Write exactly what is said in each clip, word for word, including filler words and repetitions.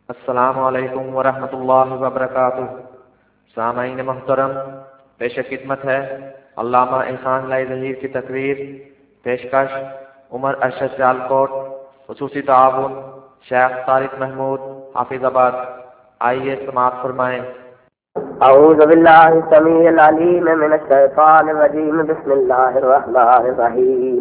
السلام علیکم ورحمۃ اللہ وبرکاتہ۔ سامعین محترم، پیش خدمت ہے علامہ احسان لائی ظہیر کی تقریر۔ پیشکش عمر ارشد سیالکوٹ، خصوصی تعاون شیخ طارق محمود حافظ آباد۔ آئیے سماعت فرمائیں۔ اعوذ باللہ السمیع العلیم من الشیطان الرجیم، بسم اللہ الرحمن الرحیم۔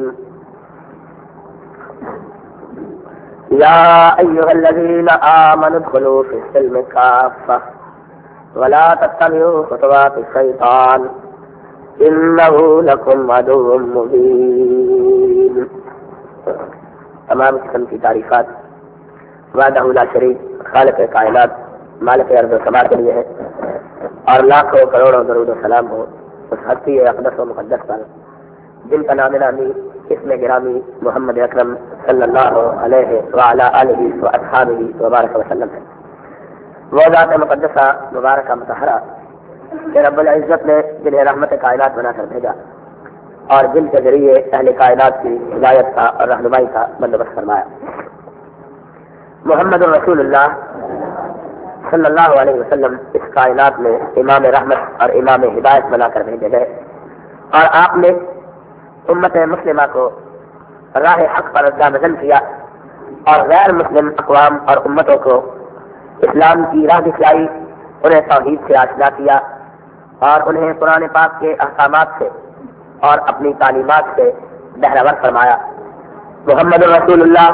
یا ایھا الذین آمنوا ادخلوا فی السلم کافۃ ولا تتبعوا خطوات الشیطان انہ لکم عدو مبین۔ تمام قسم کی تعریفات وحدہ لا شریک خالق کائنات مالک ارض و سماء کے لیے ہے، اور لاکھوں کروڑوں درود و سلام ہو اس ہستی اقدس و مقدس پر جن کا نام نامی اسم گرامی محمد اکرم صلی اللہ علیہ وعلی آلہ و اصحابہ وبارک وسلم ہے۔ وہ ذات مقدسہ مبارکہ مطہرہ کہ رب العزت نے جنہیں رحمت کائنات بنا کر بھیجا اور جن کے ذریعے اہل کائنات کی ہدایت کا اور رہنمائی کا بندوبست فرمایا۔ محمد رسول اللہ صلی اللہ علیہ وسلم اس کائنات میں امام رحمت اور امام ہدایت بنا کر بھیجے گئے، اور آپ نے امت مسلمہ کو راہ حق پر گامزن کیا اور غیر مسلم اقوام اور امتوں کو اسلام کی راہ دکھلائی، انہیں توحید سے آشنا کیا اور انہیں قرآن پاک کے احکامات سے اور اپنی تعلیمات سے بہرور فرمایا۔ محمد رسول اللہ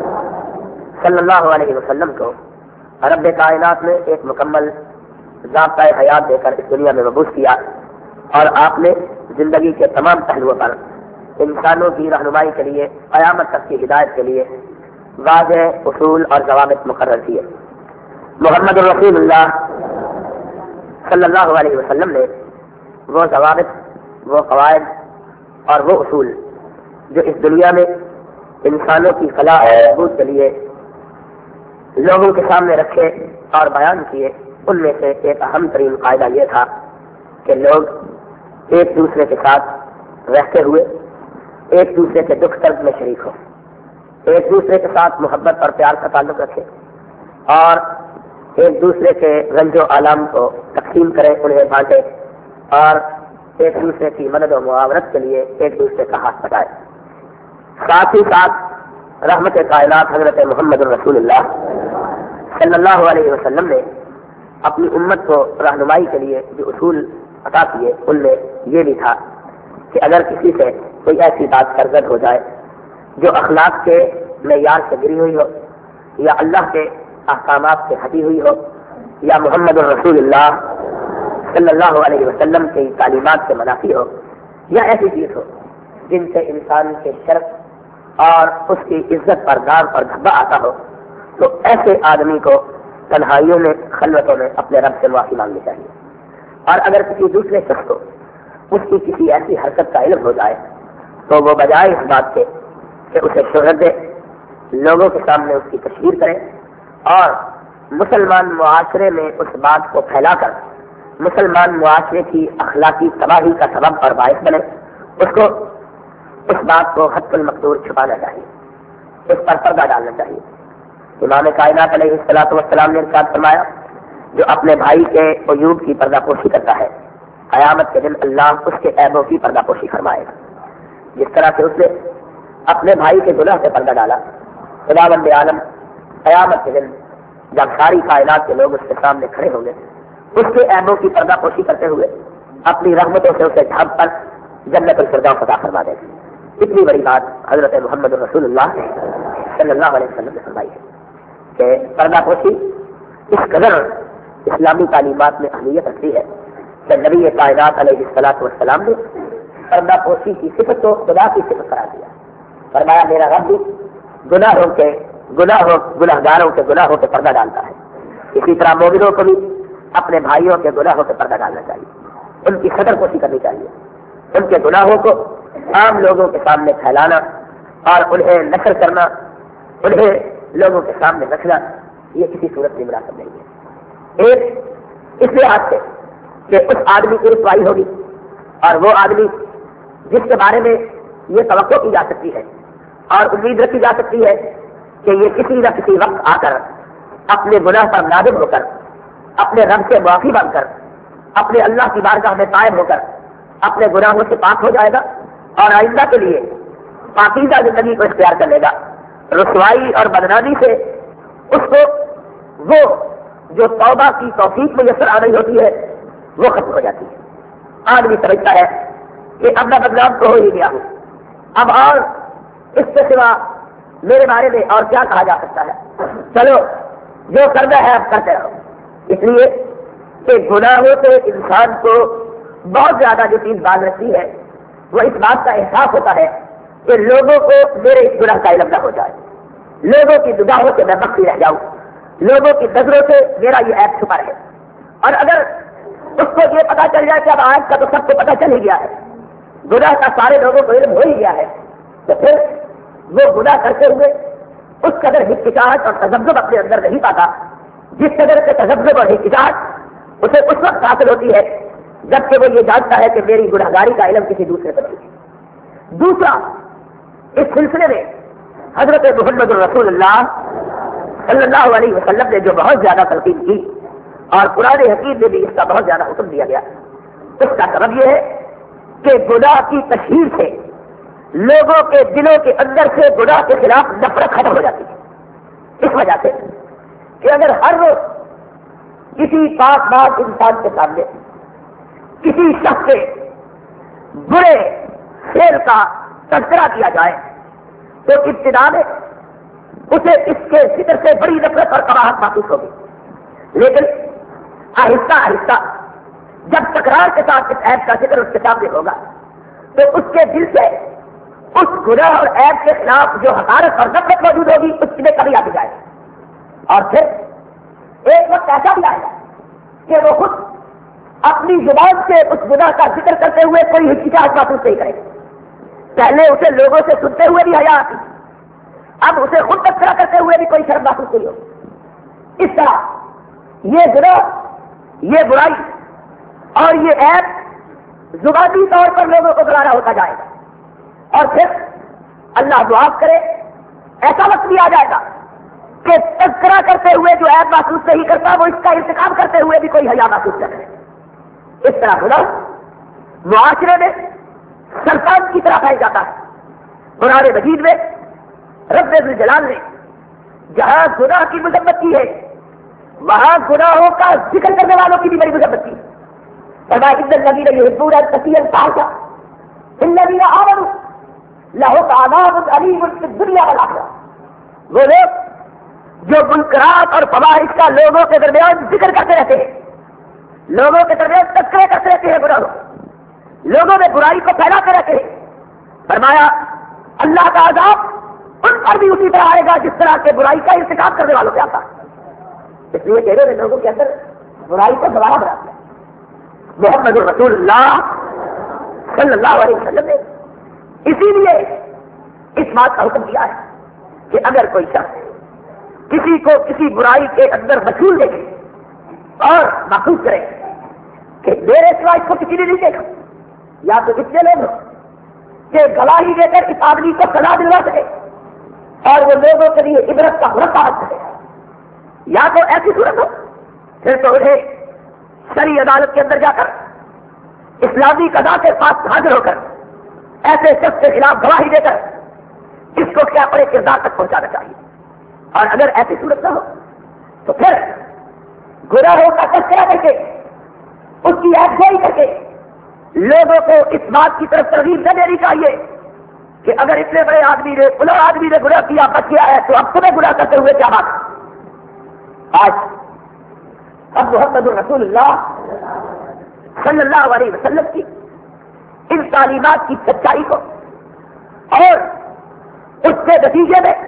صلی اللہ علیہ وسلم کو رب کائنات نے ایک مکمل ضابطۂ حیات دے کر اس دنیا میں مبعوث کیا، اور آپ نے زندگی کے تمام پہلوؤں پر انسانوں کی رہنمائی کے لیے، قیامت تک کی ہدایت کے لیے واضح اصول اور ضوابط مقرر کیے۔ محمد رسول اللہ صلی اللہ علیہ وسلم نے وہ ضوابط، وہ قواعد اور وہ اصول جو اس دنیا میں انسانوں کی فلاح و بہبود کے لیے لوگوں کے سامنے رکھے اور بیان کیے، ان میں سے ایک اہم ترین قاعدہ یہ تھا کہ لوگ ایک دوسرے کے ساتھ رہتے ہوئے ایک دوسرے کے دکھ درد میں شریک ہو، ایک دوسرے کے ساتھ محبت اور پیار کا تعلق رکھے، اور ایک دوسرے کے رنج و آلام کو تقسیم کرے، انہیں بانٹے، اور ایک دوسرے کی مدد و معاونت کے لیے ایک دوسرے کا ہاتھ بٹائے۔ ساتھ ہی ساتھ رحمت کائنات حضرت محمد رسول اللہ صلی اللہ علیہ وسلم نے اپنی امت کو رہنمائی کے لیے جو اصول عطا کیے، ان میں یہ بھی تھا کہ اگر کسی سے کوئی ایسی بات سرزد ہو جائے جو اخلاق کے معیار سے گری ہوئی ہو، یا اللہ کے احکامات سے ہٹی ہوئی ہو، یا محمد رسول اللہ صلی اللہ علیہ وسلم کی تعلیمات سے منافی ہو، یا ایسی چیز ہو جن سے انسان کے شرف اور اس کی عزت پر داغ اور دھبا آتا ہو، تو ایسے آدمی کو تنہائیوں میں، خلوتوں میں اپنے رب سے معافی مانگنی چاہیے۔ اور اگر کسی دوسرے شخص کو اس کی کسی ایسی حرکت کا علم ہو جائے تو وہ بجائے اس بات کے کہ اسے شہرت دے، لوگوں کے سامنے اس کی تشہیر کرے اور مسلمان معاشرے میں اس بات کو پھیلا کر مسلمان معاشرے کی اخلاقی تباہی کا سبب اور باعث بنے، اس کو اس بات کو حد المقدور چھپانا چاہیے، اس پر پردہ ڈالنا چاہیے۔ امام کائنات علیہ الصلوۃ والسلام نے ارشاد فرمایا، جو اپنے بھائی کے عیوب کی پردہ پوشی کرتا ہے، قیامت کے دن اللہ اس کے عیبوں کی پردہ پوشی فرمائے گا۔ جس طرح سے اس نے اپنے بھائی کے گناہ سے پردہ ڈالا، خداوند عالم قیامت کے دن جب ساری کائنات کے لوگ اس کے سامنے کھڑے ہوں گے، اس کے عیبوں کی پردہ پوشی کرتے ہوئے اپنی رحمتوں سے اسے ڈھانپ کر جنت الفردوس عطا فرما دے گا۔ اتنی بڑی بات حضرت محمد رسول اللہ صلی اللہ علیہ وسلم نے فرمائی ہے کہ پردہ پوشی اس قدر اسلامی تعلیمات میں اہمیت رکھتی ہے کہ نبی کائنات علیہ الصلوۃ والسلام نے پردہ پوشی کی صفت کو خدا کی صفت قرار دیا۔ فرمایا میرا رب بھی گناہوں کے گناہوں گناہگاروں کے گناہوں کے پردہ ڈالتا ہے، اسی طرح مومنوں کو بھی اپنے بھائیوں کے گناہوں کے پردہ ڈالنا چاہیے، ان کی قدر پوشی کرنی چاہیے، ان کے گناہوں کو عام لوگوں کے سامنے پھیلانا اور انہیں نشر کرنا، انہیں لوگوں کے سامنے رکھنا، یہ کسی صورت کی مناسب نہیں ہے۔ ایک اس لحاظ سے کہ اس آدمی کی رسوائی ہوگی، اور وہ آدمی جس کے بارے میں یہ توقع کی جا سکتی ہے اور امید رکھی جا سکتی ہے کہ یہ کسی نہ کسی وقت آ کر اپنے گناہ پر نادم ہو کر، اپنے رب سے معافی مانگ کر، اپنے اللہ کی بارگاہ میں قائم ہو کر اپنے گناہوں سے پاک ہو جائے گا اور آئندہ کے لیے پاکیزہ زندگی کو اختیار کر لے گا۔ رسوائی اور بدنامی سے اس کو وہ جو توبہ کی توفیق میسر آ رہی ہوتی ہے وہ ختم ہو جاتی ہے۔ آدمی سمجھتا ہے کہ اب میں بدنام تو ہو ہی گیا ہوں، اب اور اس کے سوا میرے بارے میں اور کیا کہا جا سکتا ہے، چلو جو کرنا ہے اب کرتے رہو۔ اس لیے کہ گناہوں سے انسان کو بہت زیادہ جو چیز باز رکھتی ہے وہ اس بات کا احساس ہوتا ہے کہ لوگوں کو میرے اس گناہ کا علم نہ ہو جائے، لوگوں کی نگاہوں سے میں مخفی رہ جاؤں، لوگوں کی نظروں سے میرا یہ عیب چھپا رہے۔ اور اگر اس کو یہ پتا چل جائے کہ اب آج کا تو سب کو پتا چل ہی گیا ہے، گناہ کا سارے لوگوں کو علم ہو ہی گیا ہے، تو پھر وہ گناہ کرتے ہوئے اس قدر ہچکچاہٹ اور تذبذب اپنے اندر نہیں پاتا جس قدر کے تذبذب اور ہچکچاہٹ اسے اس وقت حاصل ہوتی ہے جبکہ وہ یہ جانتا ہے کہ میری گنہگاری کا علم کسی دوسرے کو نہیں۔ دوسرا، اس سلسلے میں حضرت محمد رسول اللہ صلی اللہ علیہ وسلم نے جو بہت زیادہ تلقین کی اور قرآن حکیم میں بھی اس کا بہت زیادہ حکم دیا گیا، اس کا سبب یہ ہے کہ گناہ کی تشہیر سے لوگوں کے دلوں کے اندر سے گناہ کے خلاف نفرت ختم ہو جاتی ہے۔ اس وجہ سے کہ اگر ہر روز کسی پاک باز انسان کے سامنے کسی شخص کے برے فعل کا تذکرہ کیا جائے تو ابتدا میں اسے اس کے ذکر سے بڑی نفرت اور کراہت محسوس ہوگی، لیکن آہستہ آہستہ جب تکرار کے ساتھ اس عیب کا ذکر اس کے سامنے ہوگا تو اس کے دل سے اس گناہ اور عیب کے خلاف جو حقارت اور نفرت موجود ہوگی اس میں کمی آتی جائے گی، اور پھر ایک وقت ایسا بھی آئے گا کہ وہ خود اپنی زبان سے اس گناہ کا ذکر کرتے ہوئے کوئی ہچکچاہٹ محسوس نہیں کرے گا۔ پہلے اسے لوگوں سے سنتے ہوئے بھی حیا آتی، اب اسے خود تذکرہ کرتے ہوئے بھی کوئی شرم محسوس نہیں ہوگی۔ اس طرح یہ گناہ، یہ برائی اور یہ عیب زبانی طور پر لوگوں کو گلانا ہوتا جائے گا، اور پھر اللہ معاف کرے ایسا وقت بھی آ جائے گا کہ تذکرہ کرتے ہوئے جو عیب محسوس نہیں کرتا وہ اس کا انتقام کرتے ہوئے بھی کوئی حیا محسوس نہ کرے۔ اس طرح گناہ معاشرے میں سرطان کی طرح پھیل جاتا ہے۔ قرآن مجید میں رب ذوالجلال نے جہاں گناہ کی مذمت کی ہے وہاں گناہوں کا ذکر کرنے والوں کی بھی بڑی مذمت کی۔ فرمایا ان الذین یحبون ان تشیع الفاحشہ فی الذین آمنوا لہم عذاب علیم فی الدنیا والآخرہ۔ وہ لوگ جو منکرات اور فواحش کا لوگوں کے درمیان ذکر کرتے رہتے ہیں، لوگوں کے درمیان تذکرے کرتے رہتے ہیں گناہوں، لوگوں میں برائی کو پھیلاتے رہتے ہیں، فرمایا اللہ کا عذاب ان پر بھی اسی طرح آئے گا جس طرح کے برائی کا ارتکاب کرنے والوں پہ آتا ہے۔ اس لیے کہہ رہے لوگوں کے اندر برائی کو دوبارہ بنا دیا۔ محمد رسول اللہ صلی اللہ علیہ وسلم نے اسی لیے اس بات کا حکم دیا ہے کہ اگر کوئی شخص کسی کو کسی برائی کے اندر مشغول دیکھے اور محسوس کرے کہ میرے سوا اس کو کسی نے نہیں دیکھا، یا تو اتنے لوگ ہو کہ گواہی دے کر اس آدمی کو سزا دلوا سکے اور وہ لوگوں کے لیے عبرت کا مرتبہ بن سکے، یا تو ایسی صورت ہو پھر تو انہیں شرعی عدالت کے اندر جا کر اسلامی قضا کے پاس حاضر ہو کر ایسے شخص کے خلاف گواہی دے کر اس کو کیا پڑے کردار تک پہنچانا چاہیے۔ اور اگر ایسی صورت نہ ہو تو پھر گناہوں کا تذکرہ کر کے اس کی افزائی کر کے لوگوں کو اس بات کی طرف ترغیب نہ دینی چاہیے کہ اگر اتنے بڑے آدمی نے فلاں آدمی نے گناہ کیا بچ گیا ہے تو اب تمہیں گناہ کرتے ہوئے کیا بات ہے۔ آج اب محمد رسول اللہ صلی اللہ علیہ وسلم کی ان تعلیمات کی سچائی کو اور اس کے نتیجے میں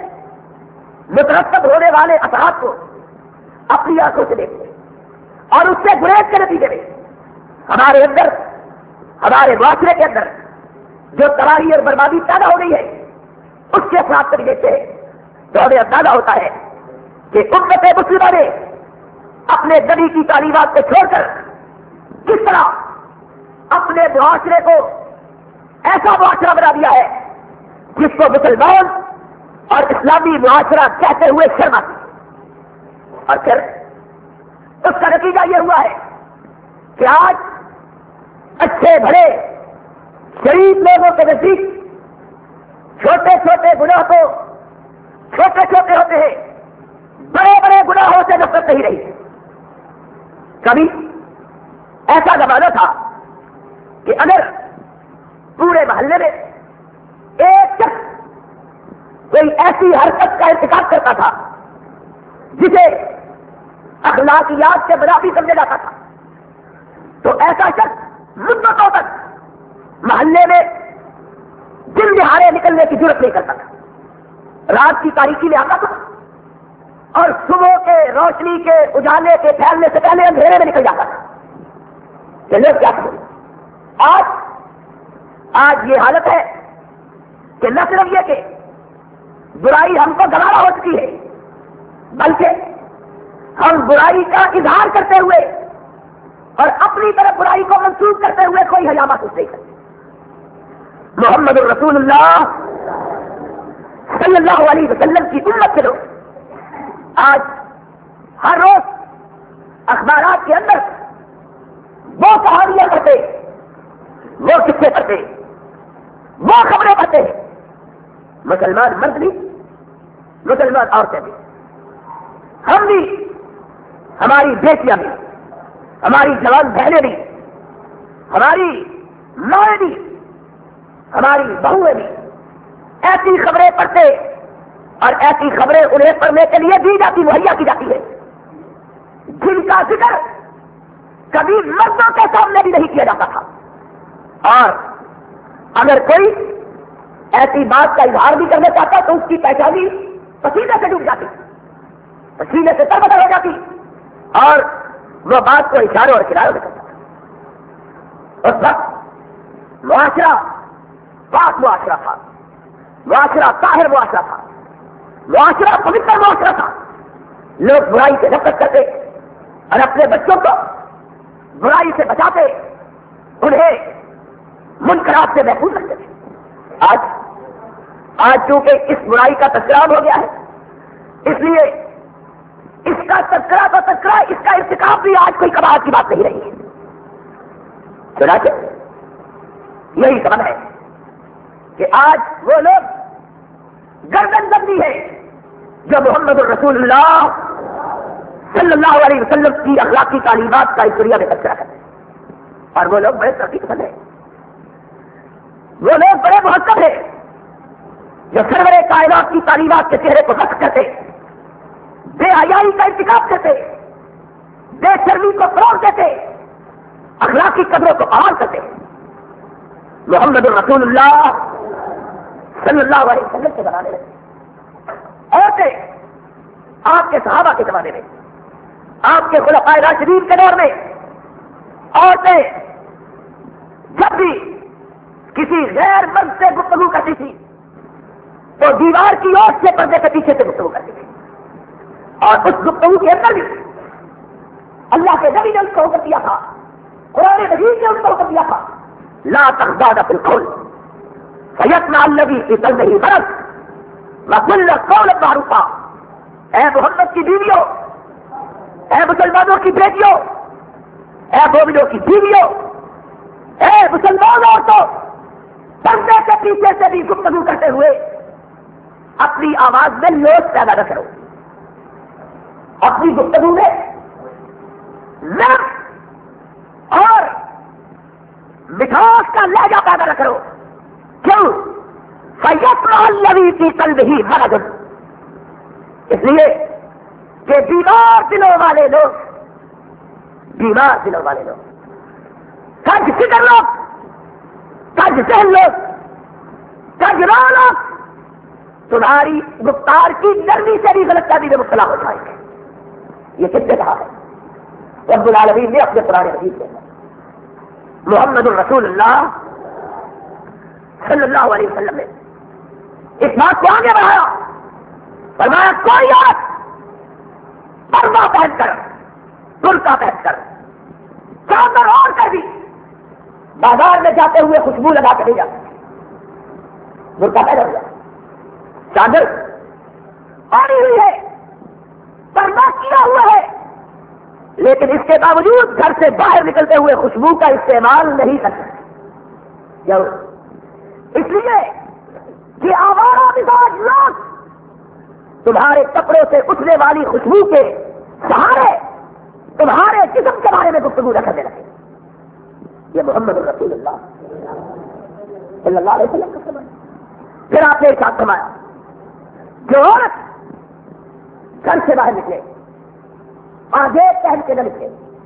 مترتب ہونے والے اثرات کو اپنی آنکھوں سے دیکھتے اور اس سے گریز کے نتیجے میں ہمارے اندر ہمارے معاشرے کے اندر جو تباہی اور بربادی پیدا ہو گئی ہے اس کے اثرات کو بھی دیکھتے ہیں تو ہمیں اندازہ ہوتا ہے کہ امت مسلمہ نے اپنے نبی کی تعلیمات کو چھوڑ کر کس طرح اپنے معاشرے کو ایسا معاشرہ بنا دیا ہے جس کو مسلمان اور اسلامی معاشرہ کہتے ہوئے شرم آتی، اور پھر اس کا نتیجہ یہ ہوا ہے کہ آج اچھے بڑے شریف لوگوں کے نزدیک چھوٹے چھوٹے گناہ کو چھوٹے چھوٹے ہوتے ہیں، بڑے بڑے گناہوں سے نفرت نہیں رہی۔ کبھی ایسا زمانہ تھا کہ اگر پورے محلے میں ایک شخص کوئی ایسی حرکت کا ارتکاب کرتا تھا جسے اخلاقیات سے منافی سمجھا جاتا تھا، تو ایسا شخص مدتوں تک محلے میں دن دہاڑے نکلنے کی ضرورت نہیں کرتا تھا، رات کی تاریکی میں آتا تھا اور صبح کے روشنی کے اجالے کے پھیلنے سے پہلے اندھیرے میں نکل جاتا تھا۔ چلیے کیا کریں، آج آج یہ حالت ہے کہ نہ صرف یہ کہ برائی ہم کو گوارا ہو چکی ہے، بلکہ ہم برائی کا اظہار کرتے ہوئے اور اپنی طرف برائی کو منسوخ کرتے ہوئے کوئی حیا محسوس نہیں کرتے۔ محمد الرسول اللہ صلی اللہ علیہ وسلم کی امت کے لوگ آج ہر روز اخبارات کے اندر وہ کہانیاں پڑھتے، وہ قصے پڑھتے، وہ خبریں پڑھتے ہیں، مسلمان مرد بھی مسلمان عورتیں بھی، ہم بھی، ہماری بیٹیاں بھی، ہماری جوان بہنیں بھی، ہماری مائیں بھی، ہماری بہویں بھی ایسی خبریں پڑھتے اور ایسی خبریں انہیں پڑھنے کے لیے دی جاتی، مہیا کی جاتی ہے جن کا ذکر کبھی مردوں کے سامنے بھی نہیں کیا جاتا تھا، اور اگر کوئی ایسی بات کا اظہار بھی کرنا چاہتا تو اس کی پہچانی پسینے سے ڈوب جاتی، پسینے سے تربتر ہو جاتی، اور وہ بات کو اشاروں اور کناروں میں کرتا تھا۔ اس وقت معاشرہ پاک معاشرہ تھا، معاشرہ طاہر معاشرہ تھا، معاشرہ پوتر معاشرہ تھا، لوگ برائی سے نفرت کرتے اور اپنے بچوں کو برائی سے بچاتے، انہیں منکرات سے محفوظ رکھتے تھے۔ آج آج چونکہ اس برائی کا تذکرہ ہو گیا ہے، اس لیے اس کا تذکرہ تو تذکرہ، اس کا ارتکاب بھی آج کوئی کباہت کی بات نہیں رہی ہے۔ چنانچہ یہی سبب ہے کہ آج وہ لوگ گردن بندی ہے جو محمد الرسول اللہ صلی اللہ علیہ وسلم کی اخلاقی تعلیمات کا اس دنیا میں تذکرہ کرتے ہیں، اور وہ لوگ بڑے ترقی پسند ہیں، وہ لوگ بڑے مہذب ہیں جو سرور کائنات کی تعلیمات کے چہرے کو رخ کرتے، بے حیائی کا ارتکاب کرتے، بے شرمی کو فروغ دیتے، اخلاقی قدروں کو بحال کرتے۔ محمد الرسول اللہ صلی اللہ علیہ وسلم کے زمانے میں عورتیں، آپ کے صحابہ کے زمانے میں، آپ کے خلفائے راشدین کے دور میں عورتیں جب بھی کسی غیر مرد سے گفتگو کرتی تھی تو دیوار کی اوٹ سے پردے کے پیچھے سے گفتگو کرتی تھی، اور اس گفتگو کے اندر بھی اللہ کے نبی نے اس کو حکم دیا تھا، قرآن مجید نے اس کو حکم دیا تھا، لا تخضعن بالقول فیطمع الذی فی قلبہ مرض وقلن قولا معروفا۔ اے محمد کی بیویوں، اے مسلمانوں کی بیٹیوں، اے مومنوں کی بیویوں، اے مسلمان عورتوں، پردے کے پیچھے سے بھی گفتگو کرتے ہوئے اپنی آواز میں لوٹ پیدا نہ کرو، اپنی گفتگو میں نرم اور مٹھاس کا لہجہ پیدا نہ کرو۔ کیوں؟ فیطمع الذی فی قلبہ مرض، اس لیے کہ بیمار دلوں والے لوگ، بیمار دلوں والے لوگ، کج فکر لوگ، کج ذہن لوگ، کج راہ لوگ تمہاری گفتار کی نرمی سے بھی غلط فہمی میں مبتلا ہو جائیں گے۔ یہ کس نے کہا ہے؟ رب العالمین نے اپنے قرآن مجید میں محمد الرسول اللہ صلی اللہ علیہ وسلم نے اس بات کو آگے بڑھایا، فرمایا کوئی آج پردہ پہن کر، برقع پہن کر، چادر اوڑھ کر بھی بازار میں جاتے ہوئے خوشبو لگا کے نہیں جاتے، برقع پہنا ہوا، چادر پانی ہوئی ہے، پردہ کیا ہوا لیکن اس کے باوجود گھر سے باہر نکلتے ہوئے خوشبو کا استعمال نہیں کر سکتے. کیوں؟ اس لیے کہ آوارہ مزاج لوگ تمہارے کپڑوں سے اٹھنے والی خوشبو کے سہارے تمہارے جسم کے بارے میں گفتگو نہ کرنے لگے. یہ محمد رسول اللہ صلی اللہ علیہ وسلم کا فرمان. پھر آپ نے ارشاد فرمایا جو عورت گھر سے باہر نکلے آگے پہن کے نہ نکلے,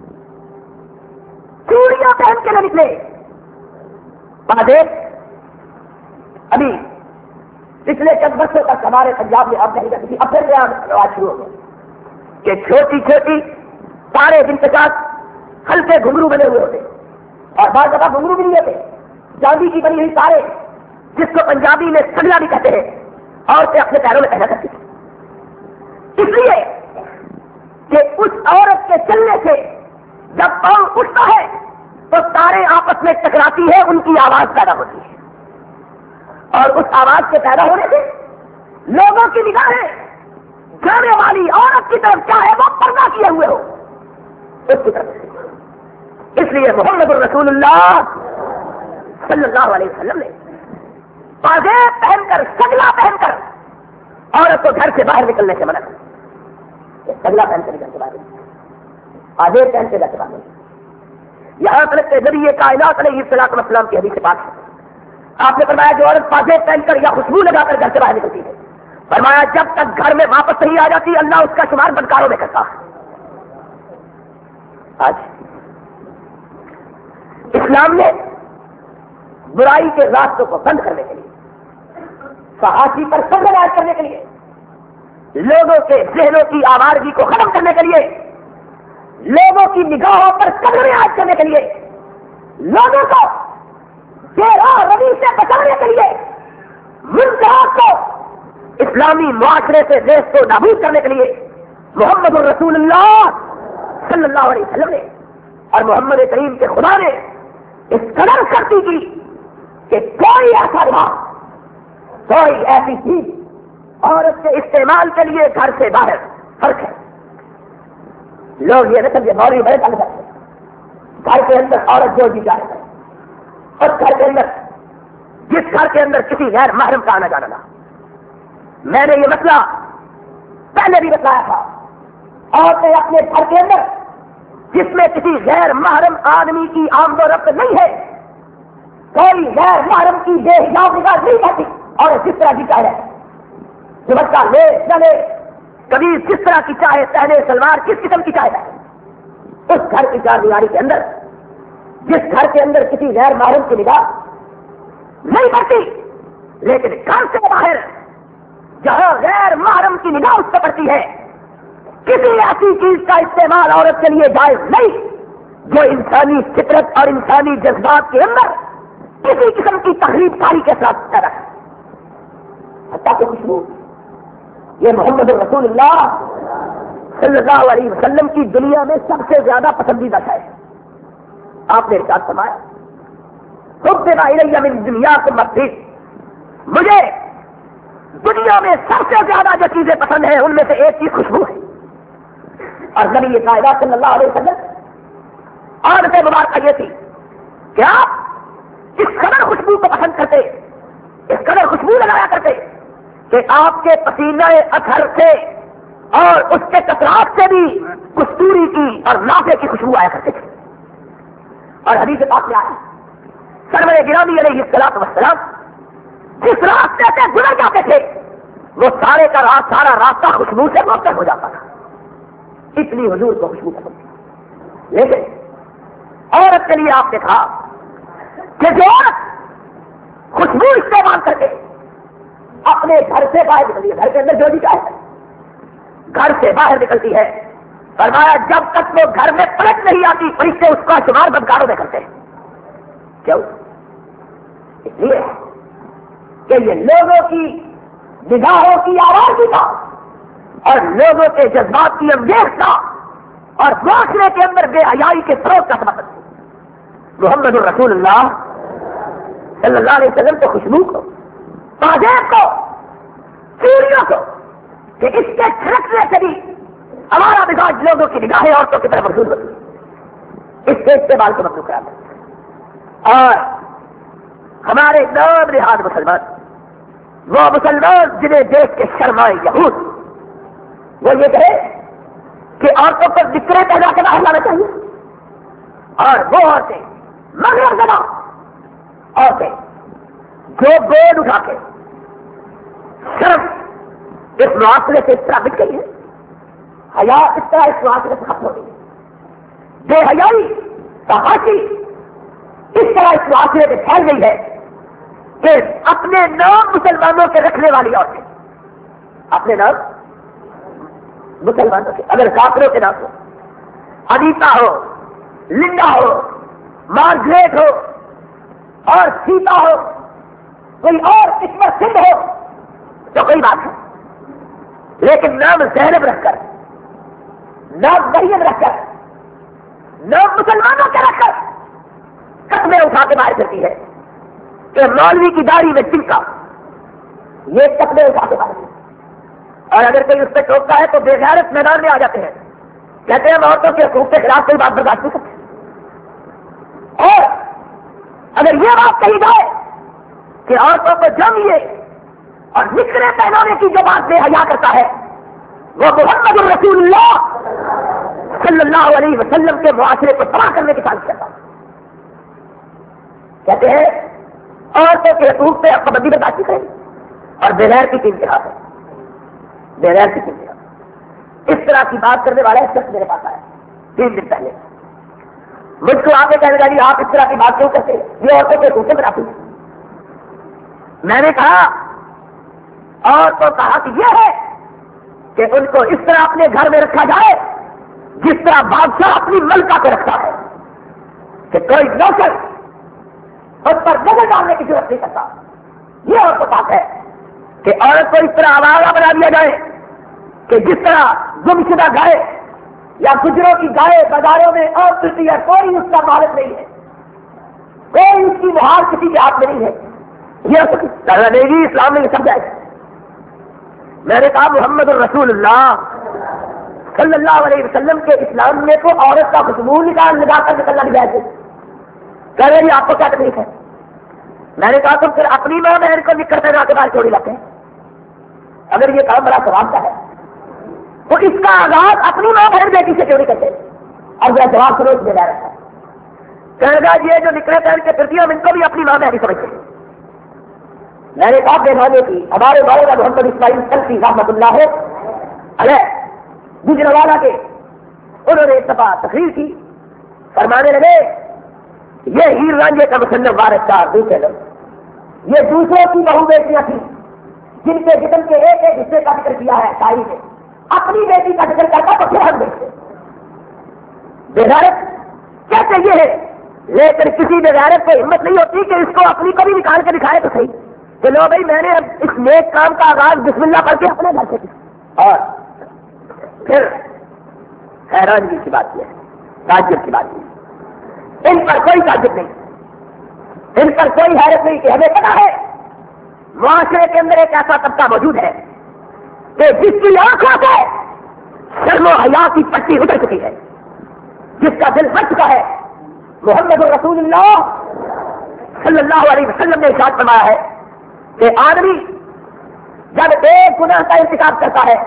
چوڑیاں پہن کے نہ نکلے. آگے ابھی پچھلے چند برسوں تک ہمارے پنجاب میں اب نہیں کرتی, اب پھر رواج شروع ہو گئے کہ چھوٹی چھوٹی سارے دن کے ساتھ ہلکے گھنگرو بنے ہوئے ہوتے, اور بعض دفعہ گھنگرو بھی نہیں ہوتے, چاندی کی بنی ہوئی تارے جس کو پنجابی میں سگلا بھی کہتے ہیں, عورتیں اپنے پیروں میں پہنا کرتی تھی. اس لیے کہ اس عورت کے چلنے سے جب پاؤں اٹھتا ہے تو تارے آپس میں ٹکراتی ہے, ان کی آواز پیدا ہوتی ہے, اور اس آواز کے پیدا ہونے سے لوگوں کی نگاہیں جانے والی عورت کی طرف چاہے وہ پردہ کیے ہوئے ہو اس کی طرف. اس لیے محمد الرسول اللہ صلی اللہ علیہ وسلم نے پاجاب پہن کر سگلا پہن کر عورت کو گھر سے باہر نکلنے سے منع کر. سگلا پہن کر گھر سے باہر پاجاب پہن کے گھر سے باہر. یہاں تک کہ نبی کائنات علیہ الصلوۃ والسلام کی حدیث پاک ہے, آپ نے فرمایا جو عورت پاجاب پہن کر یا خوشبو لگا کر گھر سے باہر نکلتی ہے, فرمایا جب تک گھر میں واپس نہیں آ جاتی اللہ اس کا شمار بدکاروں میں کرتا ہے. آج اسلام نے برائی کے راستوں کو بند کرنے کے لیے, فحاشی پر سب عائد کرنے کے لیے, لوگوں کے ذہنوں کی آوارگی کو ختم کرنے کے لیے, لوگوں کی نگاہوں پر قدریں عائد کرنے کے لیے, لوگوں کو بے راہ روی سے بچانے کے لیے, منکرات کو اسلامی معاشرے سے نیست و نابود کرنے کے لیے محمد الرسول اللہ صلی اللہ علیہ وسلم نے اور محمد کریم کے خدا نے اس قدر کرتی کی کہ کوئی ایسا بات, کوئی ایسی چیز عورت کے استعمال کے لیے گھر سے باہر فرق ہے. لوگ یہ نہ سمجھے مولوی بڑے تعلق کرتے, گھر کے اندر عورت جو جی جائے گا, اور گھر کے اندر جس گھر کے اندر کسی غیر محرم کا آنا جانا نہ. میں نے یہ مسئلہ پہلے بھی بتایا تھا, عورتیں اپنے گھر کے اندر جس میں کسی غیر محرم آدمی کی آمد و رفت نہیں ہے, کوئی غیر محرم کی بے حجاب نگاہ نہیں کرتی, اور جس طرح کی چاہے دوپٹہ لے نہ لے, کبھی جس طرح کی چاہے پہنے, سلوار کس قسم کی چاہے, اس گھر کی چار دیواری کے اندر جس گھر کے اندر کسی غیر محرم کی نگاہ نہیں پڑتی, لیکن گھر سے باہر جہاں غیر محرم کی نگاہ اس پر پڑتی ہے, کسی ایسی چیز کا استعمال عورت کے لیے جائز نہیں جو انسانی فطرت اور انسانی جذبات کے اندر کسی قسم کی تخریب کاری کے ساتھ پیدا ہے. حتیٰ کہ خوشبو یہ محمد رسول اللہ صلی اللہ علیہ وسلم کی دنیا میں سب سے زیادہ پسندیدہ ہے. آپ نے ارشاد فرمایا خود الیہ من دنیا کو مزید, مجھے دنیا میں سب سے زیادہ جو چیزیں پسند ہیں ان میں سے ایک چیز خوشبو ہے. اور نبی کائنات صلی اللہ علیہ وسلم عادت مبارکہ یہ تھی کہ آپ اس قدر خوشبو کو پسند کرتے, اس قدر خوشبو لگایا کرتے کہ آپ کے پسینہ اطہر سے اور اس کے قطرات سے بھی کستوری کی اور نافے کی خوشبو آیا کرتے تھے. اور حدیث پاک میں آیا سرور گرامی علیہ الصلوۃ والسلام جس راستے سے گزر جاتے تھے وہ سارے کا راست سارا راستہ خوشبو سے معطر ہو جاتا تھا, اتنی حضور کو خوشبو پسند تھی. لیکن عورت کے لیے آپ نے کہا کہ جو عورت خوشبو استعمال کر کے اپنے گھر سے باہر نکلتی ہے, گھر کے اندر جو بھی چاہے گھر سے باہر نکلتی ہے, فرمایا جب تک وہ گھر میں پلٹ نہیں آتی فرشتے اس کا شمار بدکاروں میں کرتے ہیں. کیوں؟ اس لیے کہ یہ لوگوں کی نگاہوں کی آوازی کا اور لوگوں کے جذبات کی انگیز کا اور معاشرے کے اندر بے حیائی کے فروغ کا سبب ہے. محمد الرسول اللہ صلی اللہ علیہ وسلم کو خوشبو کو, پاجاب کو, چوڑیوں کو کہ اس کے چھڑکنے سے بھی ہمارا مزاج لوگوں کی نگاہیں عورتوں کی طرف مبذول ہوتی ہے، اس سے استعمال کو ممنوع کرا دیں۔ اور ہمارے نام نہاد مسلمان، وہ مسلمان جنہیں دیکھ کے شرمائے یہود، وہ یہ کہے کہ عورتوں پر ذکر پیدا کرنا لانا چاہیے، اور وہ عورتیں مگر زنا عورتیں جو بورڈ اٹھا کے شرم اس معاشرے سے اس طرح بچ گئی ہے، حیا اس طرح اس معاشرے سے ختم ہو گئی ہے، بے حیائی تحاشی اس طرح اس معاشرے میں پھیل گئی ہے کہ اپنے نام مسلمانوں کے رکھنے والی عورتیں، اپنے نام مسلمانوں کے، اگر کافروں کے نام ہو، انیتا ہو، لنڈا ہو، مارگریٹ ہو اور سیتا ہو، کوئی اور قسمت سندھ ہو تو کوئی بات ہے، لیکن نام زینب رکھ کر، نام مریم رکھ کر، نام مسلمانوں کے رکھ کر قدمیں اٹھا کے باہر کرتی ہے کہ مولوی کی داڑھی میں چمکا، یہ قدمیں اٹھا کے باہر کرتی ہے۔ اور اگر کوئی اس پہ ٹوکتا ہے تو بے غیرت میدان میں آ جاتے ہیں، کہتے ہیں ہم عورتوں کے حقوق کے خلاف کوئی بات برداشت نہیں کرتے۔ اور اگر یہ بات کہی جائے کہ عورتوں کو جمیے اور نکرے پہنانے کی جو بات بے حیا کرتا ہے وہ محمد الرسول اللہ صلی اللہ علیہ وسلم کے معاشرے کو تباہ کرنے کی سازش کرتا ہے۔ کہتے ہیں عورتوں کے حقوق پہ پابندی برداشت کریں اور بے غیر کی انتہا ہے، بے غیر کی انتہا۔ اس طرح کی بات کرنے والا ایک شخص میرے پاس آیا تین دن پہلے، مجھ کو آپ نے کہنے لگا جی آپ اس طرح کی بات کیوں کرتے ہیں، یہ عورتوں کے حقوق سے بناتی ہے۔ میں نے کہا اور تو کہا کہ یہ ہے کہ ان کو اس طرح اپنے گھر میں رکھا جائے جس طرح بادشاہ اپنی ملکہ کو رکھتا ہے، کہ کوئی نوکر اس پر نظر ڈالنے کی ضرورت نہیں کرتا۔ یہ اور تو بات ہے کہ عورت کو اس طرح آوارہ بنا دیا جائے کہ جس طرح گم شدہ گائے یا گجروں کی گائے بازاروں میں اور پھرتی ہے، کوئی اس کا مالک نہیں ہے، کوئی اس کی مہار کسی کے ہاتھ میں نہیں ہے، یہ نہیں اسلام نے یہ سمجھا ہے۔ میں نے کہا محمد الرسول اللہ صلی اللہ علیہ وسلم کے اسلام میں تو عورت کا خوشبو نکال لگا کر نکلنا نہیں جائے، کہہ رہے آپ کو کیا تکلیف ہے؟ میں نے کہا تم پھر اپنی ماں بہن کو نکل کر کے بعد چوڑی لاتے ہیں، اگر یہ کام بڑا ثواب کا ہے تو اس کا آغاز اپنی ماں بہن بیٹی سے کیوں نہیں کرتے؟ اور میرا جواب سروس دے رہا ہے، کہنے گا یہ جو نکلے پہن کے پھرتی ہم ان کو بھی اپنی ماں بہن سمجھتے ہیں۔ میں نے کہا بہانے کی ہمارے مولانا محمد اسماعیل سلفی رحمۃ اللہ علیہ گجرانوالہ کے، انہوں نے ایک دفعہ تقریر کی، فرمانے لگے یہ ہیر رانجھے کا مصنف وارث شاہ دوسرے لوگ، یہ دوسروں کی بہو بیٹیاں تھیں جن کے جسم کے ایک ایک حصے کا ذکر کیا ہے شاعری نے، اپنی بیٹی کا ذکر کرتا تو پھر ہم دیکھتے بغیرت کہتے یہ ہے، لیکن کسی بغیرت کو ہمت نہیں ہوتی کہ اس کو اپنی کو بھی نکال کے دکھائے تو صحیح کہ لو بھائی میں نے اب اس نیک کام کا آغاز بسم اللہ پڑھ کے اپنے گھر سے کیا۔ اور پھر حیرانگی کی بات یہ ہے، تعجب کی بات یہ، ان پر کوئی تعجب نہیں، ان پر کوئی حیرت نہیں کہ ہمیں پتا ہے معاشرے کے اندر ایک ایسا طبقہ موجود ہے کہ جس کی آنکھوں سے شرم و حیا کی پٹی اتر چکی ہے، جس کا دل بچ چکا ہے۔ محمد رسول اللہ صلی اللہ علیہ وسلم نے ارشاد فرمایا ہے کہ آدمی جب ایک گناہ کا ارتکاب کرتا ہے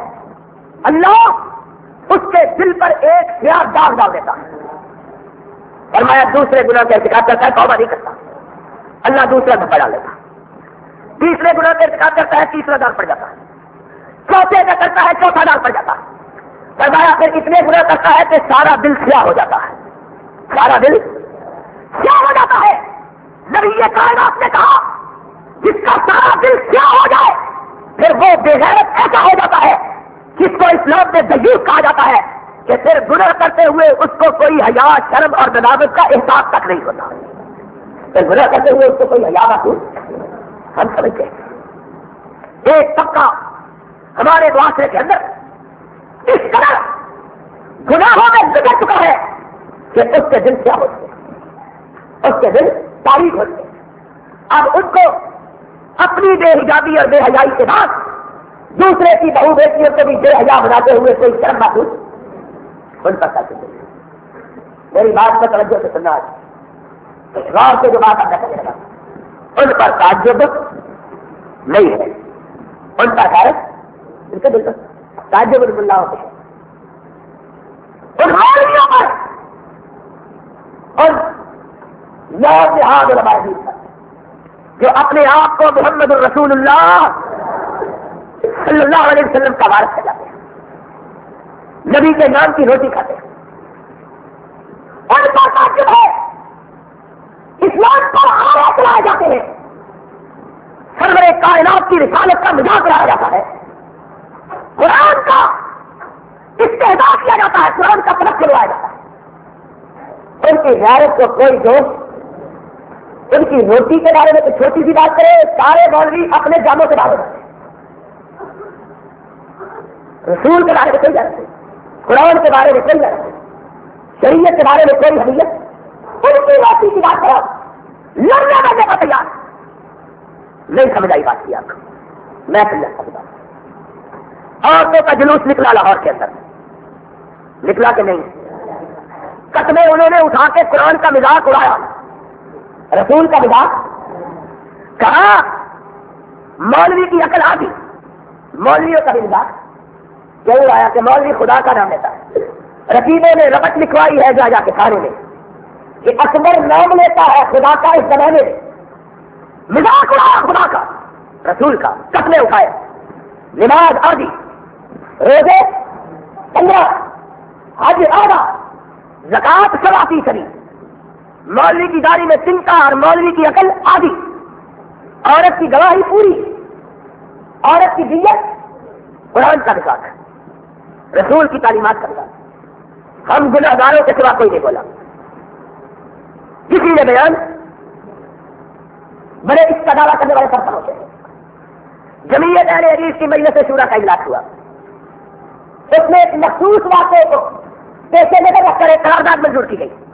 اللہ اس کے دل پر ایک سیاہ داغ ڈال دیتا ہے، فرمایا دوسرے گناہ کا ارتکاب کرتا ہے توبہ نہیں کرتا، اللہ دوسرا دھبا ڈال دیتا، تیسرے گناہ کا ارتکاب کرتا ہے تیسرا داغ پڑ جاتا ہے، چوتھے کا کرتا ہے چوتھا داغ پڑ جاتا ہے، فرمایا پھر اتنے گناہ کرتا ہے کہ سارا دل سیاہ ہو جاتا ہے، سارا دل سیاہ ہو جاتا ہے۔ نبی کائنات نے کہا جس کا سارا دل سیاہ ہو جائے پھر وہ بے غیرت ایسا ہو جاتا ہے جس کو اسلام میں دیوس کہا جاتا ہے کہ پھر گناہ کرتے ہوئے اس کو کوئی حیا شرم اور ندامت کا احساس تک نہیں ہوتا، پھر گناہ کرتے ہوئے اس کو کوئی حیا محسوس ہم سمجھتے ہیں۔ ایک طبقہ ہمارے معاشرے کے اندر اس طرح گناہوں میں بگڑ چکا ہے کہ اس کے دل کیا ہوتے ہیں، اس کے دل تاریخ ہوتے ہیں۔ اب ان کو اپنی بے حجابی اور بے حیائی کے بعد دوسرے کی بہو بیٹیوں کو بھی بے حیا بناتے ہوئے کوئی شرم محسوس ان پر تعجب نہیں ہے۔ میری بات کو توجہ سے سننا ہے، غور سے جو بات آپ نے کرنے لگا، ان پر تعجب نہیں ہے، ان پر حیرت، ان کے بالکل تعجب اللہ ہوتے ہیں، ان مولویوں پر، ان لوگ علماء دین پر جو اپنے آپ کو محمد الرسول اللہ صلی اللہ علیہ وسلم کا وارث کہلاتے ہیں، نبی کے نام کی روٹی کھاتے ہیں، ان پر تعجب ہے، اسلام پر آرا چلائے جاتے ہیں، سرور کائنات کی رسالت کا مذاق اڑایا جاتا ہے، قرآن کا استہزاء کیا جاتا ہے، قرآن کا پلک کھلوایا جاتا ہے، ان کی غیرت کو کوئی دوست ان کی روٹی کے بارے میں تو چھوٹی سی بات کرے، سارے مولوی اپنے جاموں کے بارے میں، رسول کے بارے میں کوئی جانتے، قرآن کے بارے میں کوئی جانتے، شریعت کے بارے میں کوئی حمیت، ان کی روٹی کی بات کرو، لڑنے لگنے کا تیار نہیں سمجھ آئی بات کی آپ کو، میں سمجھا سکتا ہوں۔ عورتوں کا جلوس نکلا لاہور کے اندر، نکلا کہ نہیں؟ قدمے انہوں نے اٹھا کے قرآن کا مذاق اڑایا، رسول کا مذاق، کہا مولوی کی عقل آ گئی، مولویوں کا بھی مذاق کیوں اڑایا کہ مولوی خدا کا نام لیتا ہے، رقیبوں نے ربط لکھوائی ہے جا جا کے سارے نے کہ اکبر نام لیتا ہے خدا کا، اس زمانے میں مذاق اڑایا خدا کا، رسول کا، قدمے اٹھائے، نماز آدھی، روزے پندرہ، حج آدھا، زکات سوا فیصدی، مولوی کی داڑھی میں چنتا اور مولوی کی عقل آدھی، عورت کی گواہی پوری، عورت کی دیت قرآن کا مذاق، رسول کی تعلیمات کا مذاق، ہم گنہگاروں کے سوا کوئی نہیں بولا، کسی نے بیان بڑے اس کا دعویٰ کرنے والے سب ہوتے ہیں۔ جمعیت اہل حدیث کی مجلس شورا کا اجلاس ہوا، اس میں ایک مخصوص واقعے کو پیش نظر رکھ کر ایک قرارداد منظور کی گئی،